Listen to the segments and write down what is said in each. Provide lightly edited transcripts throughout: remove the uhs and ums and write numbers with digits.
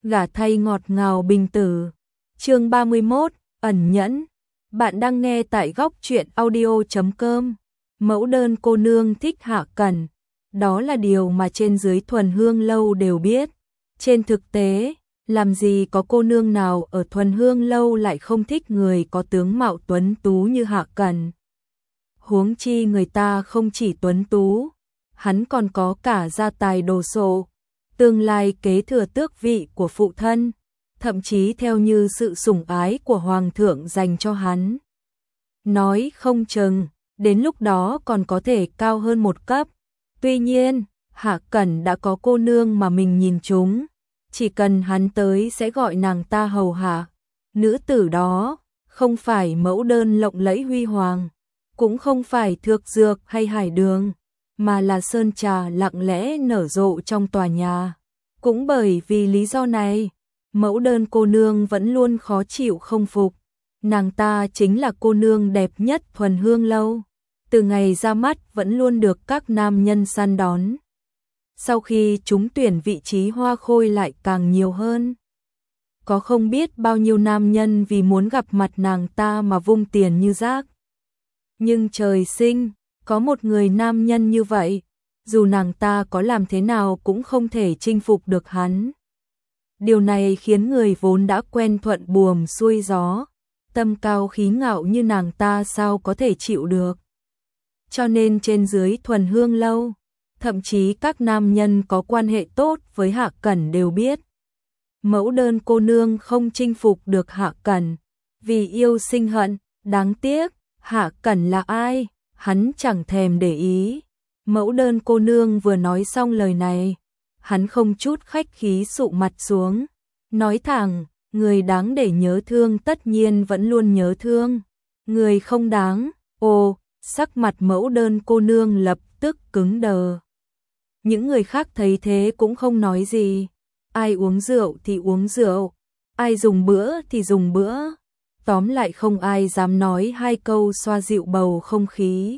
gả thay ngọt ngào bình tử. Chương 31, ẩn nhẫn. Bạn đang nghe tại góc truyện audio.com. Mẫu đơn cô nương thích Hạ Cẩn, đó là điều mà trên dưới Thuần Hương lâu đều biết. Trên thực tế, làm gì có cô nương nào ở Thuần Hương lâu lại không thích người có tướng mạo tuấn tú như Hạ Cẩn. Huống chi người ta không chỉ tuấn tú, hắn còn có cả gia tài đồ sộ, tương lai kế thừa tước vị của phụ thân, thậm chí theo như sự sủng ái của hoàng thượng dành cho hắn. Nói không chừng, đến lúc đó còn có thể cao hơn một cấp. Tuy nhiên, Hạ Cẩn đã có cô nương mà mình nhìn trúng, chỉ cần hắn tới sẽ gọi nàng ta hầu hạ. Nữ tử đó không phải mẫu đơn lộng lẫy huy hoàng, cũng không phải thược dược hay hải đường, mà là sơn trà lặng lẽ nở rộ trong tòa nhà. Cũng bởi vì lý do này, mẫu đơn cô nương vẫn luôn khó chịu không phục. Nàng ta chính là cô nương đẹp nhất Thuần Hương lâu, từ ngày ra mắt vẫn luôn được các nam nhân săn đón. Sau khi trúng tuyển vị trí hoa khôi lại càng nhiều hơn. Có không biết bao nhiêu nam nhân vì muốn gặp mặt nàng ta mà vung tiền như rác. Nhưng trời sinh, có một người nam nhân như vậy, dù nàng ta có làm thế nào cũng không thể chinh phục được hắn. Điều này khiến người vốn đã quen thuận buồm xuôi gió, tâm cao khí ngạo như nàng ta sao có thể chịu được. Cho nên trên dưới Thuần Hương lâu, thậm chí các nam nhân có quan hệ tốt với Hạ Cẩn đều biết. Mẫu đơn cô nương không chinh phục được Hạ Cẩn, vì yêu sinh hận, đáng tiếc, Hạ Cẩn là ai, hắn chẳng thèm để ý. Mẫu đơn cô nương vừa nói xong lời này, hắn không chút khách khí sụ mặt xuống, nói thẳng, người đáng để nhớ thương tất nhiên vẫn luôn nhớ thương, người không đáng. Ồ, sắc mặt mẫu đơn cô nương lập tức cứng đờ. Những người khác thấy thế cũng không nói gì, ai uống rượu thì uống rượu, ai dùng bữa thì dùng bữa, tóm lại không ai dám nói hai câu xoa dịu bầu không khí.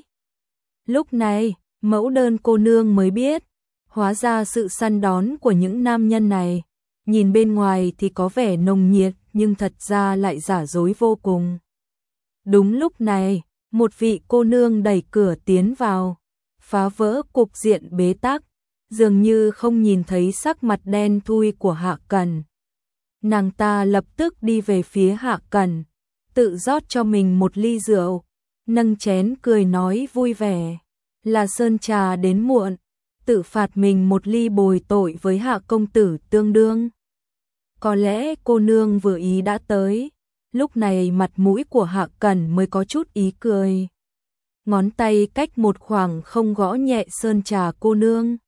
Lúc này, mẫu đơn cô nương mới biết, hóa ra sự săn đón của những nam nhân này, nhìn bên ngoài thì có vẻ nồng nhiệt nhưng thật ra lại giả dối vô cùng. Đúng lúc này, một vị cô nương đẩy cửa tiến vào, phá vỡ cục diện bế tắc, dường như không nhìn thấy sắc mặt đen thui của Hạ Cẩn. Nàng ta lập tức đi về phía Hạ Cẩn, tự rót cho mình một ly rượu, nâng chén cười nói vui vẻ, là sơn trà đến muộn, tự phạt mình một ly bồi tội với Hạ công tử tương đương. Có lẽ cô nương vừa ý đã tới, lúc này mặt mũi của Hạ Cẩn mới có chút ý cười. Ngón tay cách một khoảng không gõ nhẹ sơn trà cô nương.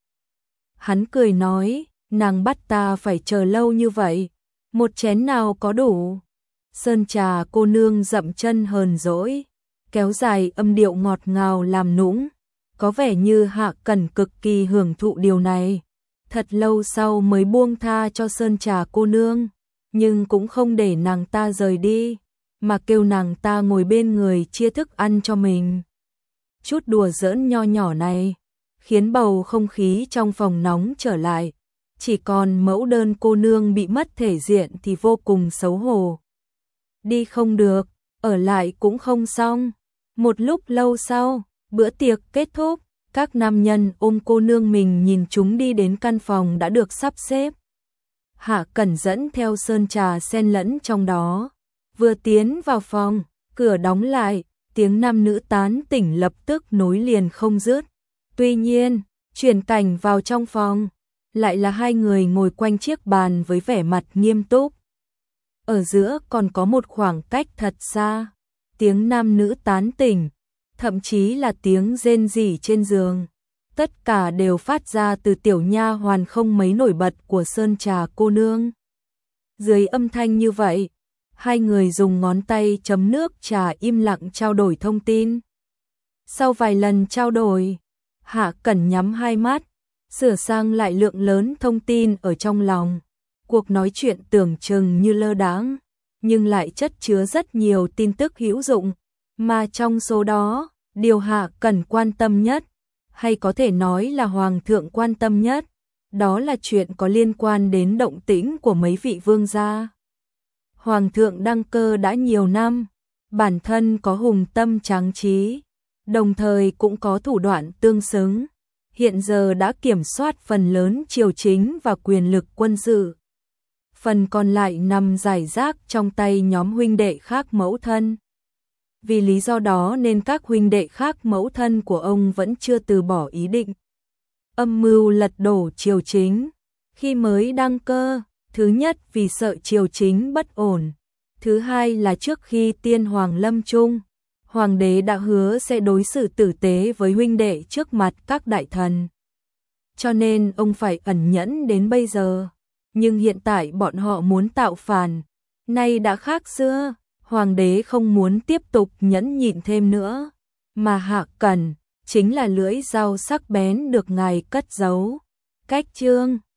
Hắn cười nói, nàng bắt ta phải chờ lâu như vậy, một chén nào có đủ. Sơn trà cô nương dậm chân hờn dỗi, kéo dài âm điệu ngọt ngào làm nũng, có vẻ như Hạ Cẩn cực kỳ hưởng thụ điều này. Thật lâu sau mới buông tha cho sơn trà cô nương, nhưng cũng không để nàng ta rời đi, mà kêu nàng ta ngồi bên người chia thức ăn cho mình. Chút đùa giỡn nho nhỏ này khiến bầu không khí trong phòng nóng trở lại, chỉ còn mẫu đơn cô nương bị mất thể diện thì vô cùng xấu hổ. Đi không được, ở lại cũng không xong. Một lúc lâu sau, bữa tiệc kết thúc, các nam nhân ôm cô nương mình nhìn chúng đi đến căn phòng đã được sắp xếp. Hạ Cẩn dẫn theo sơn trà xen lẫn trong đó, vừa tiến vào phòng, cửa đóng lại, tiếng nam nữ tán tỉnh lập tức nối liền không dứt. Tuy nhiên, chuyển cảnh vào trong phòng, lại là hai người ngồi quanh chiếc bàn với vẻ mặt nghiêm túc. Ở giữa còn có một khoảng cách thật xa, tiếng nam nữ tán tỉnh, thậm chí là tiếng rên rỉ trên giường, tất cả đều phát ra từ tiểu nha hoàn không mấy nổi bật của sơn trà cô nương. Dưới âm thanh như vậy, hai người dùng ngón tay chấm nước trà im lặng trao đổi thông tin. Sau vài lần trao đổi, Hạ Cẩn nhắm hai mắt, sửa sang lại lượng lớn thông tin ở trong lòng. Cuộc nói chuyện tưởng chừng như lơ đãng, nhưng lại chất chứa rất nhiều tin tức hữu dụng, mà trong số đó, điều Hạ Cẩn quan tâm nhất, hay có thể nói là Hoàng thượng quan tâm nhất, đó là chuyện có liên quan đến động tĩnh của mấy vị vương gia. Hoàng thượng đăng cơ đã nhiều năm, bản thân có hùng tâm tráng trí, đồng thời cũng có thủ đoạn tương xứng, hiện giờ đã kiểm soát phần lớn triều chính và quyền lực quân sự. Phần còn lại nằm rải rác trong tay nhóm huynh đệ khác mẫu thân. Vì lý do đó nên các huynh đệ khác mẫu thân của ông vẫn chưa từ bỏ ý định âm mưu lật đổ triều chính. Khi mới đăng cơ, thứ nhất vì sợ triều chính bất ổn, thứ hai là trước khi tiên hoàng lâm chung, hoàng đế đã hứa sẽ đối xử tử tế với huynh đệ trước mặt các đại thần. Cho nên ông phải ẩn nhẫn đến bây giờ. Nhưng hiện tại bọn họ muốn tạo phản, nay đã khác xưa, hoàng đế không muốn tiếp tục nhẫn nhịn thêm nữa, mà Hạ Cẩn chính là lưỡi dao sắc bén được ngài cất giấu. Cách chương